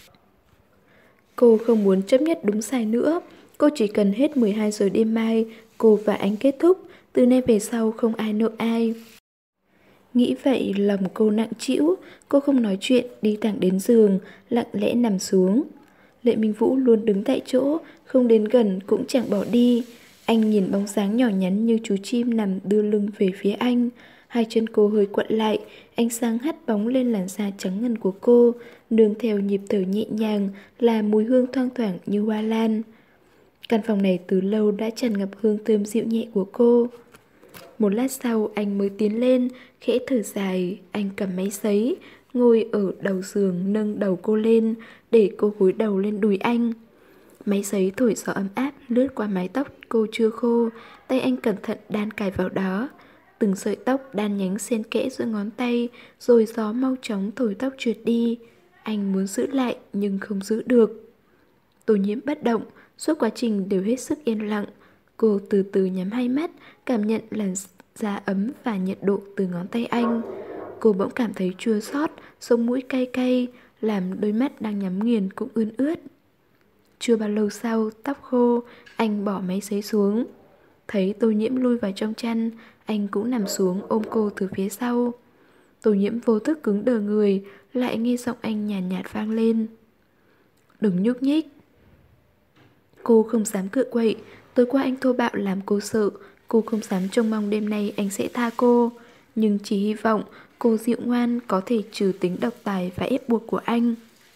Cô không muốn chấp nhất đúng sai nữa, cô chỉ cần hết mười hai giờ đêm mai, cô và anh kết thúc, từ nay về sau không ai nợ ai. Nghĩ vậy lòng cô nặng trĩu, cô không nói chuyện, đi thẳng đến giường, lặng lẽ nằm xuống. Lệ Minh Vũ luôn đứng tại chỗ, không đến gần cũng chẳng bỏ đi. Anh nhìn bóng dáng nhỏ nhắn như chú chim nằm đưa lưng về phía anh. Hai chân cô hơi quặn lại, ánh sáng hắt bóng lên làn da trắng ngần của cô, nương theo nhịp thở nhẹ nhàng là mùi hương thoang thoảng như hoa lan. Căn phòng này từ lâu đã tràn ngập hương thơm dịu nhẹ của cô. Một lát sau anh mới tiến lên, khẽ thở dài, anh cầm máy sấy, ngồi ở đầu giường nâng đầu cô lên, để cô gối đầu lên đùi anh. Máy sấy thổi gió ấm áp lướt qua mái tóc cô chưa khô, tay anh cẩn thận đan cài vào đó. Từng sợi tóc đan nhánh xen kẽ giữa ngón tay, rồi gió mau chóng thổi tóc trượt đi. Anh muốn giữ lại nhưng không giữ được. Tô Nhiễm bất động, suốt quá trình đều hết sức yên lặng. Cô từ từ nhắm hai mắt, cảm nhận làn da ấm và nhiệt độ từ ngón tay anh. Cô bỗng cảm thấy chua xót, sống mũi cay cay, làm đôi mắt đang nhắm nghiền cũng ươn ướt. Chưa bao lâu sau, tóc khô, anh bỏ máy sấy xuống. Thấy Tô Nhiễm lui vào trong chăn, anh cũng nằm xuống ôm cô từ phía sau. Tô Nhiễm vô thức cứng đờ người, lại nghe giọng anh nhàn nhạt, nhạt vang lên. Đừng nhúc nhích. Cô không dám cựa quậy, tối qua anh thô bạo làm cô sợ, cô không dám trông mong đêm nay anh sẽ tha cô. Nhưng chỉ hy vọng cô dịu ngoan có thể trừ tính độc tài và ép buộc của anh.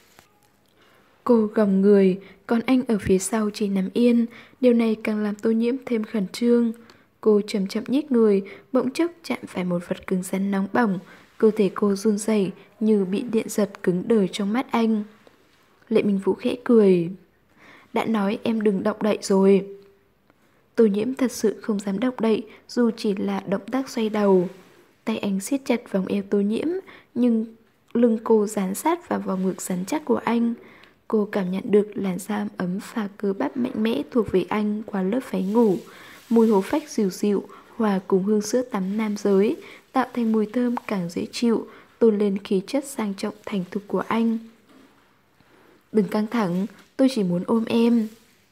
Cô gồng người, còn anh ở phía sau chỉ nằm yên, điều này càng làm Tô Nhiễm thêm khẩn trương. Cô chậm chậm nhích người, bỗng chốc chạm phải một vật cứng rắn nóng bỏng, cơ thể cô run rẩy như bị điện giật cứng đờ trong mắt anh. Lệ Minh Vũ khẽ cười. Đã nói em đừng động đậy rồi. Tô Nhiễm thật sự không dám động đậy, dù chỉ là động tác xoay đầu. Tay anh siết chặt vòng eo Tô Nhiễm, nhưng lưng cô dán sát vào vòng ngực rắn chắc của anh. Cô cảm nhận được làn da ấm và cơ bắp mạnh mẽ thuộc về anh qua lớp váy ngủ. Mùi hổ phách dịu dịu hòa cùng hương sữa tắm nam giới, tạo thành mùi thơm càng dễ chịu, tôn lên khí chất sang trọng thành thục của anh. Đừng căng thẳng, tôi chỉ muốn ôm em.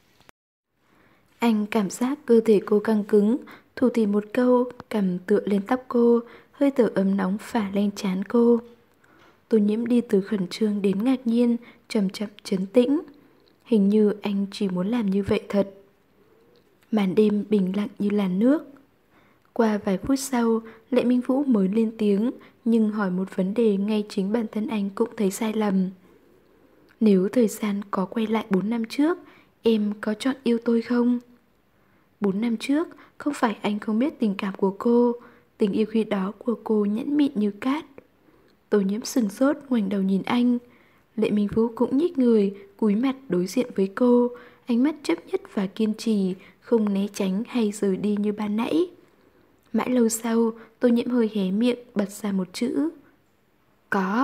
Anh cảm giác cơ thể cô căng cứng, thủ thỉ một câu, cầm tựa lên tóc cô, hơi thở ấm nóng phả lên trán cô. Tô Nhiễm đi từ khẩn trương đến ngạc nhiên, chậm chậm trấn tĩnh. Hình như anh chỉ muốn làm như vậy thật. Màn đêm bình lặng như làn nước. Qua vài phút sau, Lệ Minh Vũ mới lên tiếng, nhưng hỏi một vấn đề ngay chính bản thân anh cũng thấy sai lầm. Nếu thời gian có quay lại bốn năm trước, em có chọn yêu tôi không? Bốn năm trước, không phải anh không biết tình cảm của cô, tình yêu khi đó của cô nhẫn mịn như cát. Tô Nhiễm sừng sốt ngoảnh đầu nhìn anh. Lệ Minh Vũ cũng nhích người, cúi mặt đối diện với cô, ánh mắt chấp nhất và kiên trì, không né tránh hay rời đi như ban nãy. Mãi lâu sau, Tô Nhiễm hơi hé miệng bật ra một chữ. Có.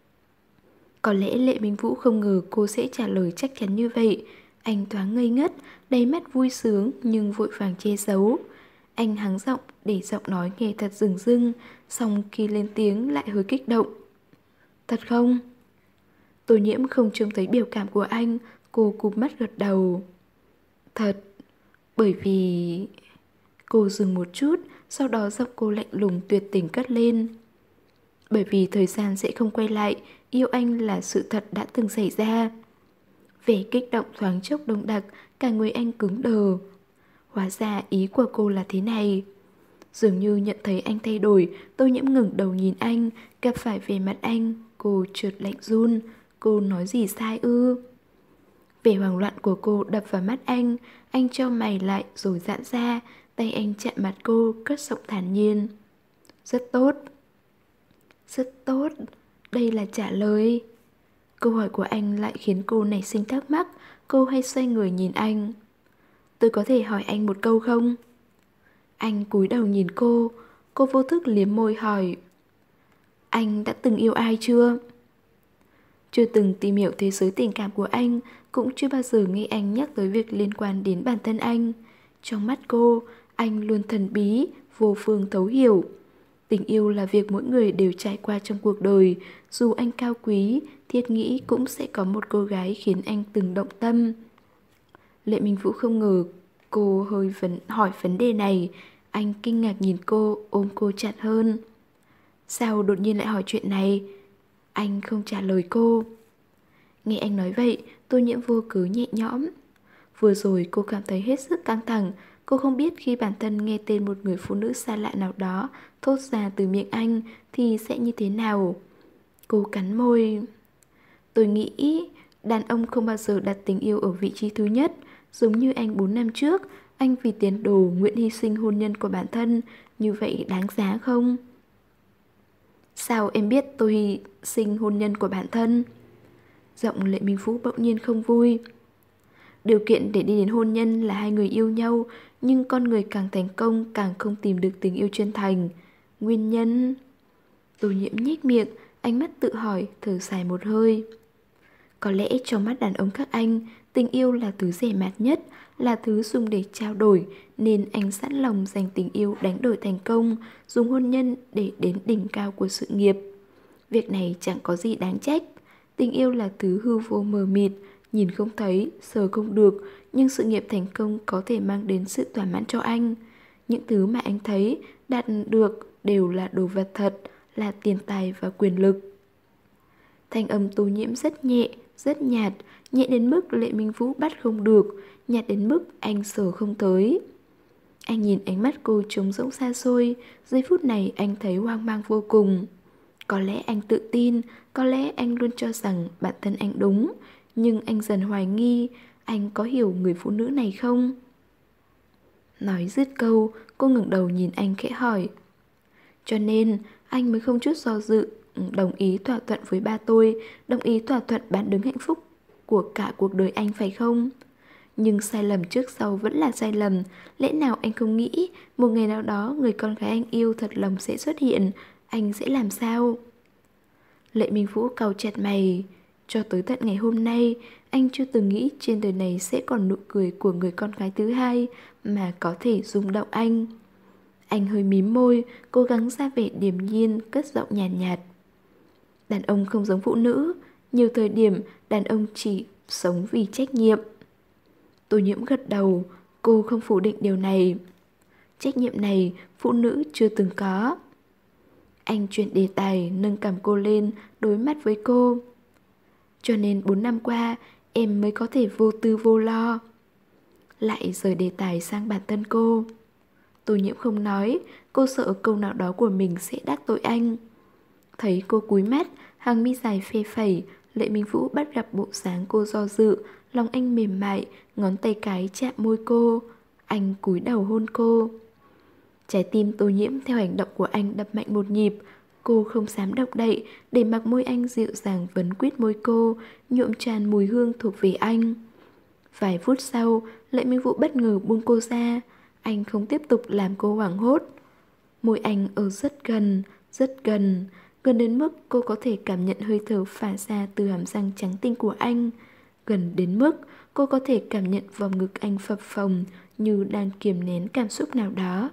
Có lẽ Lệ Minh Vũ không ngờ cô sẽ trả lời chắc chắn như vậy. Anh thoáng ngây ngất, đầy mắt vui sướng nhưng vội vàng che giấu. Anh hắng giọng để giọng nói nghe thật rừng rưng, xong khi lên tiếng lại hơi kích động. Thật không? Tô Nhiễm không trông thấy biểu cảm của anh, cô cụp mắt gật đầu. Thật, bởi vì... Cô dừng một chút, sau đó giọng cô lạnh lùng tuyệt tình cất lên. Bởi vì thời gian sẽ không quay lại, yêu anh là sự thật đã từng xảy ra. Vẻ kích động thoáng chốc đông đặc, cả người anh cứng đờ. Hóa ra ý của cô là thế này. Dường như nhận thấy anh thay đổi, Tô Nhiễm ngẩng đầu nhìn anh, gặp phải về mặt anh, cô trượt lạnh run. Cô nói gì sai ư? Vẻ hoảng loạn của cô đập vào mắt anh, anh trao mày lại rồi giãn ra, tay anh chạm mặt cô, cất giọng thản nhiên. Rất tốt. Rất tốt, đây là trả lời. Câu hỏi của anh lại khiến cô nảy sinh thắc mắc, cô hay xoay người nhìn anh. Tôi có thể hỏi anh một câu không? Anh cúi đầu nhìn cô, cô vô thức liếm môi hỏi. Anh đã từng yêu ai chưa? Chưa từng tìm hiểu thế giới tình cảm của anh, cũng chưa bao giờ nghe anh nhắc tới việc liên quan đến bản thân anh. Trong mắt cô, anh luôn thần bí, vô phương thấu hiểu. Tình yêu là việc mỗi người đều trải qua trong cuộc đời, dù anh cao quý, thiết nghĩ cũng sẽ có một cô gái khiến anh từng động tâm. Lệ Minh Vũ không ngờ cô hơi vấn, hỏi vấn đề này, anh kinh ngạc nhìn cô, ôm cô chặt hơn. Sao đột nhiên lại hỏi chuyện này? Anh không trả lời cô. Nghe anh nói vậy, Tô Nhiễm vô cớ nhẹ nhõm. Vừa rồi cô cảm thấy hết sức căng thẳng, Cô không biết khi bản thân nghe tên một người phụ nữ xa lạ nào đó thốt ra từ miệng anh thì sẽ như thế nào. Cô cắn môi. Tôi nghĩ đàn ông không bao giờ đặt tình yêu ở vị trí thứ nhất. Giống như anh bốn năm trước, anh vì tiền đồ nguyện hy sinh hôn nhân của bản thân. Như vậy đáng giá không? Sao em biết tôi hy sinh hôn nhân của bản thân? Giọng Lệ Minh Vũ bỗng nhiên không vui. Điều kiện để đi đến hôn nhân là hai người yêu nhau, nhưng con người càng thành công càng không tìm được tình yêu chân thành. Nguyên nhân... Tô Nhiễm nhếch miệng, ánh mắt tự hỏi, thở dài một hơi. Có lẽ trong mắt đàn ông các anh, tình yêu là thứ rẻ mạt nhất, là thứ dùng để trao đổi, nên anh sẵn lòng dành tình yêu đánh đổi thành công, dùng hôn nhân để đến đỉnh cao của sự nghiệp. Việc này chẳng có gì đáng trách. Tình yêu là thứ hư vô mờ mịt, nhìn không thấy, sờ không được, nhưng sự nghiệp thành công có thể mang đến sự thỏa mãn cho anh. Những thứ mà anh thấy, đạt được đều là đồ vật thật, là tiền tài và quyền lực. Thanh âm Tô Nhiễm rất nhẹ, rất nhạt, nhẹ đến mức Lệ Minh Vũ bắt không được, nhạt đến mức anh sờ không tới. Anh nhìn ánh mắt cô trống rỗng xa xôi, giây phút này anh thấy hoang mang vô cùng. Có lẽ anh tự tin, có lẽ anh luôn cho rằng bản thân anh đúng, nhưng anh dần hoài nghi, anh có hiểu người phụ nữ này không? Nói dứt câu, cô ngẩng đầu nhìn anh khẽ hỏi. Cho nên, anh mới không chút do dự, đồng ý thỏa thuận với ba tôi, đồng ý thỏa thuận bán đứng hạnh phúc của cả cuộc đời anh phải không? Nhưng sai lầm trước sau vẫn là sai lầm. Lẽ nào anh không nghĩ một ngày nào đó người con gái anh yêu thật lòng sẽ xuất hiện, anh sẽ làm sao? Lệ Minh Vũ cau chặt mày. Cho tới tận ngày hôm nay, anh chưa từng nghĩ trên đời này sẽ còn nụ cười của người con gái thứ hai mà có thể rung động anh. Anh hơi mím môi, cố gắng ra vẻ điềm nhiên, cất giọng nhàn nhạt, nhạt. Đàn ông không giống phụ nữ, nhiều thời điểm đàn ông chỉ sống vì trách nhiệm. Tô Nhiễm gật đầu, cô không phủ định điều này. Trách nhiệm này phụ nữ chưa từng có. Anh chuyển đề tài, nâng cằm cô lên, đối mắt với cô. Cho nên bốn năm qua em mới có thể vô tư vô lo. Lại rời đề tài sang bản thân cô. Tô Nhiễm không nói, cô sợ câu nào đó của mình sẽ đắc tội anh. Thấy cô cúi mắt, hàng mi dài phê phẩy, Lệ Minh Vũ bắt gặp bộ dáng cô do dự, lòng anh mềm mại, ngón tay cái chạm môi cô. Anh cúi đầu hôn cô. Trái tim Tô Nhiễm theo hành động của anh đập mạnh một nhịp. Cô không dám động đậy, để mặc môi anh dịu dàng vấn quýt môi cô, nhuộm tràn mùi hương thuộc về anh. Vài phút sau, Lệ Minh Vũ bất ngờ buông cô ra. Anh không tiếp tục làm cô hoảng hốt. Môi anh ở rất gần, rất gần, gần đến mức cô có thể cảm nhận hơi thở phả ra từ hàm răng trắng tinh của anh. Gần đến mức cô có thể cảm nhận vòng ngực anh phập phồng như đang kiềm nén cảm xúc nào đó.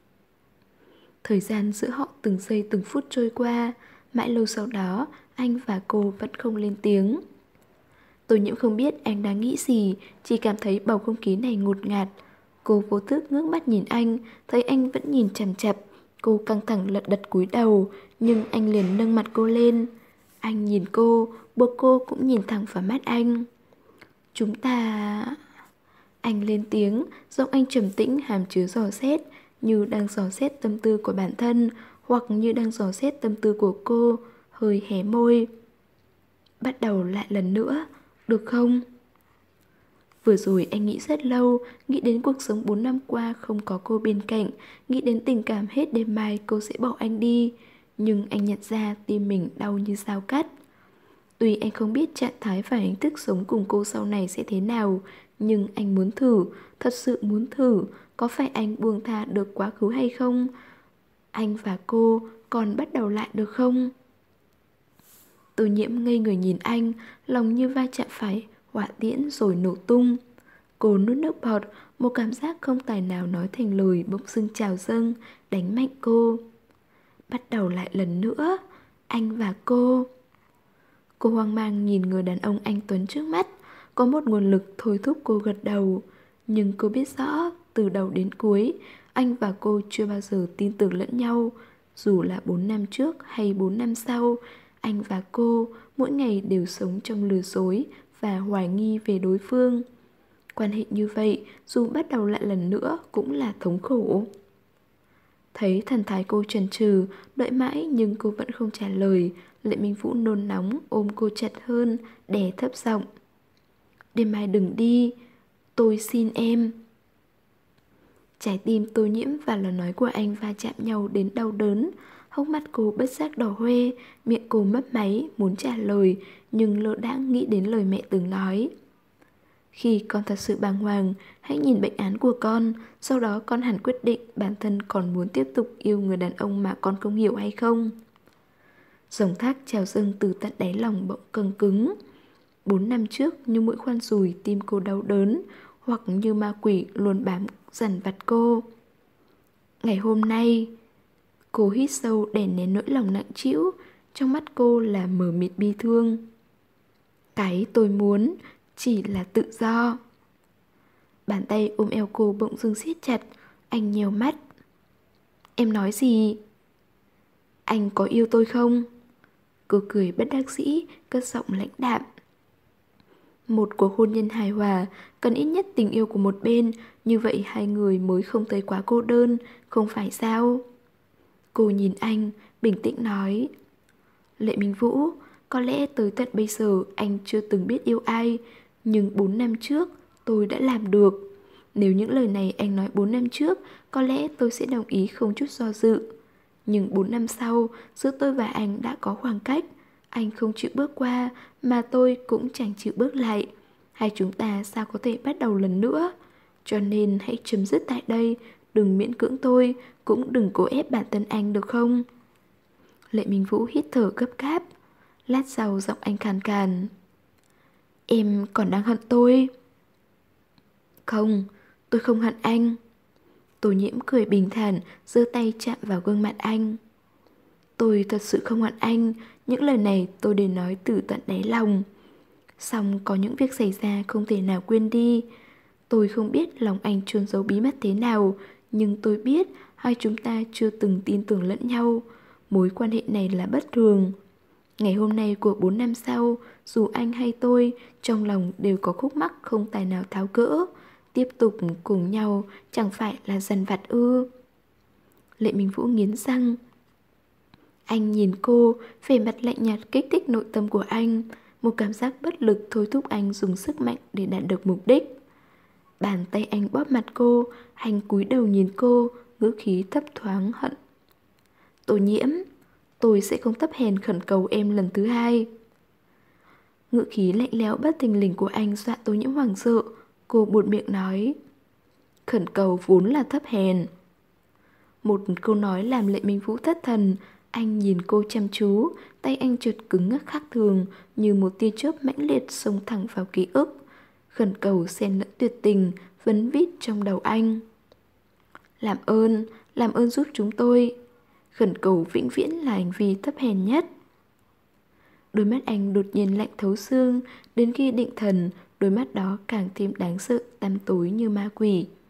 Thời gian giữa họ từng giây từng phút trôi qua, mãi lâu sau đó anh và cô vẫn không lên tiếng. Tô Nhiễm không biết anh đang nghĩ gì, chỉ cảm thấy bầu không khí này ngột ngạt. Cô vô thức ngước mắt nhìn anh, thấy anh vẫn nhìn chằm chằm. Cô căng thẳng lật đật cúi đầu, nhưng anh liền nâng mặt cô lên. Anh nhìn cô, buộc cô cũng nhìn thẳng vào mắt anh. Chúng ta... Anh lên tiếng, giọng anh trầm tĩnh hàm chứa dò xét, như đang dò xét tâm tư của bản thân, hoặc như đang dò xét tâm tư của cô, hơi hé môi. Bắt đầu lại lần nữa, được không? Vừa rồi anh nghĩ rất lâu, nghĩ đến cuộc sống bốn năm qua không có cô bên cạnh, nghĩ đến tình cảm hết đêm mai cô sẽ bỏ anh đi. Nhưng anh nhận ra tim mình đau như dao cắt. Tuy anh không biết trạng thái và hình thức sống cùng cô sau này sẽ thế nào, nhưng anh muốn thử, thật sự muốn thử, có phải anh buông tha được quá khứ hay không? Anh và cô còn bắt đầu lại được không? Tô Nhiễm ngây người nhìn anh, lòng như va chạm phải hỏa tiễn rồi nổ tung. Cô nuốt nước bọt, một cảm giác không tài nào nói thành lời bỗng dưng trào dâng, đánh mạnh cô. Bắt đầu lại lần nữa, anh và cô. Cô hoang mang nhìn người đàn ông anh tuấn trước mắt, có một nguồn lực thôi thúc cô gật đầu. Nhưng cô biết rõ, từ đầu đến cuối, anh và cô chưa bao giờ tin tưởng lẫn nhau. Dù là bốn năm trước hay bốn năm sau, anh và cô mỗi ngày đều sống trong lừa dối và hoài nghi về đối phương. Quan hệ như vậy, dù bắt đầu lại lần nữa cũng là thống khổ. Thấy thần thái cô chần chừ, đợi mãi nhưng cô vẫn không trả lời. Lệ Minh Vũ nôn nóng ôm cô chặt hơn, đè thấp giọng. Đêm mai đừng đi, tôi xin em. Trái tim Tô Nhiễm và lời nói của anh va chạm nhau đến đau đớn. Hốc mắt cô bất giác đỏ hoe, miệng cô mấp máy muốn trả lời, nhưng lơ đãng nghĩ đến lời mẹ từng nói. Khi con thật sự bàng hoàng, hãy nhìn bệnh án của con, sau đó con hẳn quyết định bản thân còn muốn tiếp tục yêu người đàn ông mà con không hiểu hay không. Dòng thác trào dâng từ tận đáy lòng bỗng căng cứng. Bốn năm trước như mũi khoan dùi tim cô đau đớn, hoặc như ma quỷ luôn bám dằn vặt cô. Ngày hôm nay, cô hít sâu để nén nỗi lòng nặng trĩu, trong mắt cô là mờ mịt bi thương. Cái tôi muốn chỉ là tự do. Bàn tay ôm eo cô bỗng dưng siết chặt, anh nheo mắt. Em nói gì? Anh có yêu tôi không? Cô cười bất đắc dĩ, cất giọng lãnh đạm. Một cuộc hôn nhân hài hòa cần ít nhất tình yêu của một bên, như vậy hai người mới không thấy quá cô đơn, không phải sao? Cô nhìn anh, bình tĩnh nói. Lệ Minh Vũ, có lẽ tới tận bây giờ anh chưa từng biết yêu ai, nhưng bốn năm trước tôi đã làm được. Nếu những lời này anh nói bốn năm trước, có lẽ tôi sẽ đồng ý không chút do dự. Nhưng bốn năm sau, giữa tôi và anh đã có khoảng cách. Anh không chịu bước qua, mà tôi cũng chẳng chịu bước lại. Hai chúng ta sao có thể bắt đầu lần nữa? Cho nên hãy chấm dứt tại đây, đừng miễn cưỡng tôi, cũng đừng cố ép bản thân anh được không? Lệ Minh Vũ hít thở gấp gáp. Lát sau giọng anh khàn khàn. Em còn đang hận tôi? Không, tôi không hận anh. Tô Nhiễm cười bình thản, giơ tay chạm vào gương mặt anh. Tôi thật sự không hận anh, những lời này tôi đều nói từ tận đáy lòng. Song có những việc xảy ra không thể nào quên đi. Tôi không biết lòng anh chôn giấu bí mật thế nào, nhưng tôi biết hai chúng ta chưa từng tin tưởng lẫn nhau. Mối quan hệ này là bất thường. Ngày hôm nay của bốn năm sau, dù anh hay tôi, trong lòng đều có khúc mắc không tài nào tháo gỡ. Tiếp tục cùng nhau chẳng phải là dằn vặt ư? Lệ Minh Vũ nghiến răng. Anh nhìn cô, vẻ mặt lạnh nhạt kích thích nội tâm của anh. Một cảm giác bất lực thôi thúc anh dùng sức mạnh để đạt được mục đích. Bàn tay anh bóp mặt cô, anh cúi đầu nhìn cô, ngữ khí thấp thoáng hận. Tô Nhiễm, tôi sẽ không thấp hèn khẩn cầu em lần thứ hai. Ngữ khí lạnh lẽo bất thình lình của anh dọa Tô Nhiễm hoảng sợ. Cô buột miệng nói. Khẩn cầu vốn là thấp hèn. Một câu nói làm Lệ Minh Vũ thất thần. Anh nhìn cô chăm chú, tay anh chợt cứng ngắc khác thường, như một tia chớp mãnh liệt xông thẳng vào ký ức. Khẩn cầu xen lẫn tuyệt tình, vấn vít trong đầu anh. Làm ơn, làm ơn giúp chúng tôi. Khẩn cầu vĩnh viễn là hành vi thấp hèn nhất. Đôi mắt anh đột nhiên lạnh thấu xương, đến khi định thần, đôi mắt đó càng thêm đáng sợ, tăm tối như ma quỷ.